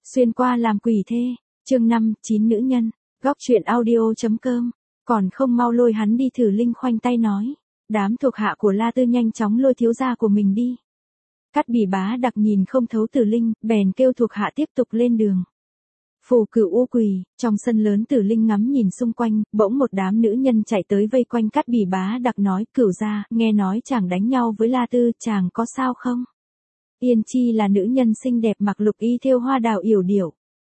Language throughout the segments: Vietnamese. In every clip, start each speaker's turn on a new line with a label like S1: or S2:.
S1: Xuyên qua làm quỷ thê, chương 5, 9 nữ nhân, góc truyện audio.com, còn không mau lôi hắn đi. Thử Linh khoanh tay nói, đám thuộc hạ của La Tư nhanh chóng lôi thiếu gia của mình đi. Cát Bỉ Bá Đặc nhìn không thấu Tử Linh, bèn kêu thuộc hạ tiếp tục lên đường. Phù Cửu U quỳ, trong sân lớn Tử Linh ngắm nhìn xung quanh, bỗng một đám nữ nhân chạy tới vây quanh Cát Bỉ Bá Đặc nói, Cửu gia, nghe nói chàng đánh nhau với La Tư, chàng có sao không? Yên Chi là nữ nhân xinh đẹp mặc lục y thêu hoa đào yểu điệu.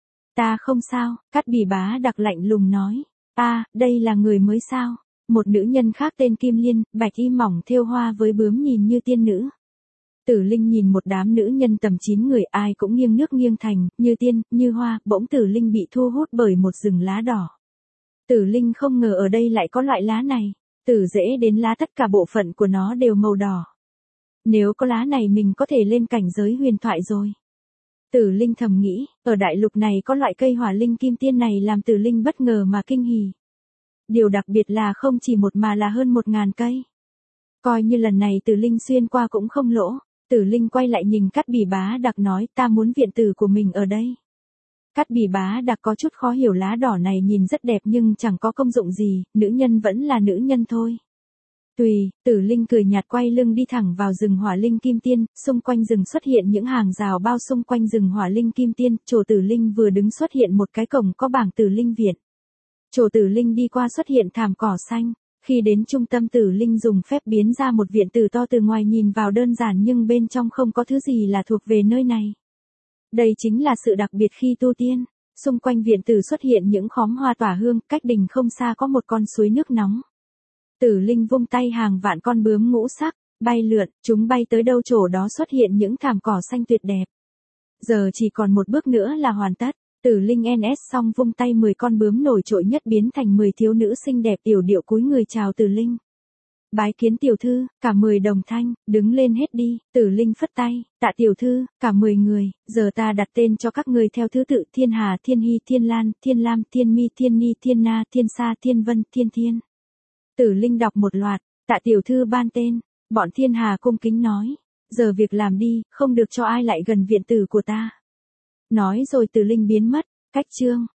S1: Ta không sao, Cát Bỉ Bá Đặc lạnh lùng nói. Đây là người mới sao? Một nữ nhân khác tên Kim Liên, bạch y mỏng thêu hoa với bướm nhìn như tiên nữ. Tử Linh nhìn một đám nữ nhân tầm 9 người ai cũng nghiêng nước nghiêng thành, như tiên, như hoa, bỗng Tử Linh bị thu hút bởi một rừng lá đỏ. Tử Linh không ngờ ở đây lại có loại lá này, từ rễ đến lá tất cả bộ phận của nó đều màu đỏ. Nếu có lá này mình có thể lên cảnh giới huyền thoại rồi. Tử Linh thầm nghĩ, ở đại lục này có loại cây hỏa linh kim tiên này làm Tử Linh bất ngờ mà kinh hỉ. Điều đặc biệt là không chỉ một mà là hơn 1000 cây. Coi như lần này Tử Linh xuyên qua cũng không lỗ. Tử Linh quay lại nhìn Cát Bỉ Bá Đặc nói, ta muốn viện tử của mình ở đây. Cát Bỉ Bá Đặc có chút khó hiểu, lá đỏ này nhìn rất đẹp nhưng chẳng có công dụng gì, nữ nhân vẫn là nữ nhân thôi. Tùy, Tử Linh cười nhạt quay lưng đi thẳng vào rừng hỏa linh kim tiên, xung quanh rừng xuất hiện những hàng rào bao xung quanh rừng hỏa linh kim tiên, chỗ Tử Linh vừa đứng xuất hiện một cái cổng có bảng Tử Linh viện. Chỗ Tử Linh đi qua xuất hiện thảm cỏ xanh, khi đến trung tâm Tử Linh dùng phép biến ra một viện tử to, từ ngoài nhìn vào đơn giản nhưng bên trong không có thứ gì là thuộc về nơi này. Đây chính là sự đặc biệt khi tu tiên. Xung quanh viện tử xuất hiện những khóm hoa tỏa hương, cách đình không xa có một con suối nước nóng. Tử Linh vung tay, hàng vạn con bướm ngũ sắc bay lượn, chúng bay tới đâu chỗ đó xuất hiện những thảm cỏ xanh tuyệt đẹp. Giờ chỉ còn một bước nữa là hoàn tất. Tử Linh NS xong vung tay, 10 con bướm nổi trội nhất biến thành 10 thiếu nữ xinh đẹp yểu điệu cúi người chào Tử Linh. Bái kiến tiểu thư, cả 10 đồng thanh, đứng lên hết đi. Tử Linh phất tay, tạ tiểu thư, cả 10 người, giờ ta đặt tên cho các người theo thứ tự: Thiên Hà, Thiên Hy, Thiên Lan, Thiên Lam, Thiên Mi, Thiên Ni, Thiên Na, Thiên Sa, Thiên Vân, Thiên Thiên. Tử Linh đọc một loạt, tạ tiểu thư ban tên. Bọn Thiên Hà cung kính nói, giờ việc làm đi, không được cho ai lại gần viện tử của ta. Nói rồi Tử Linh biến mất. Cách chương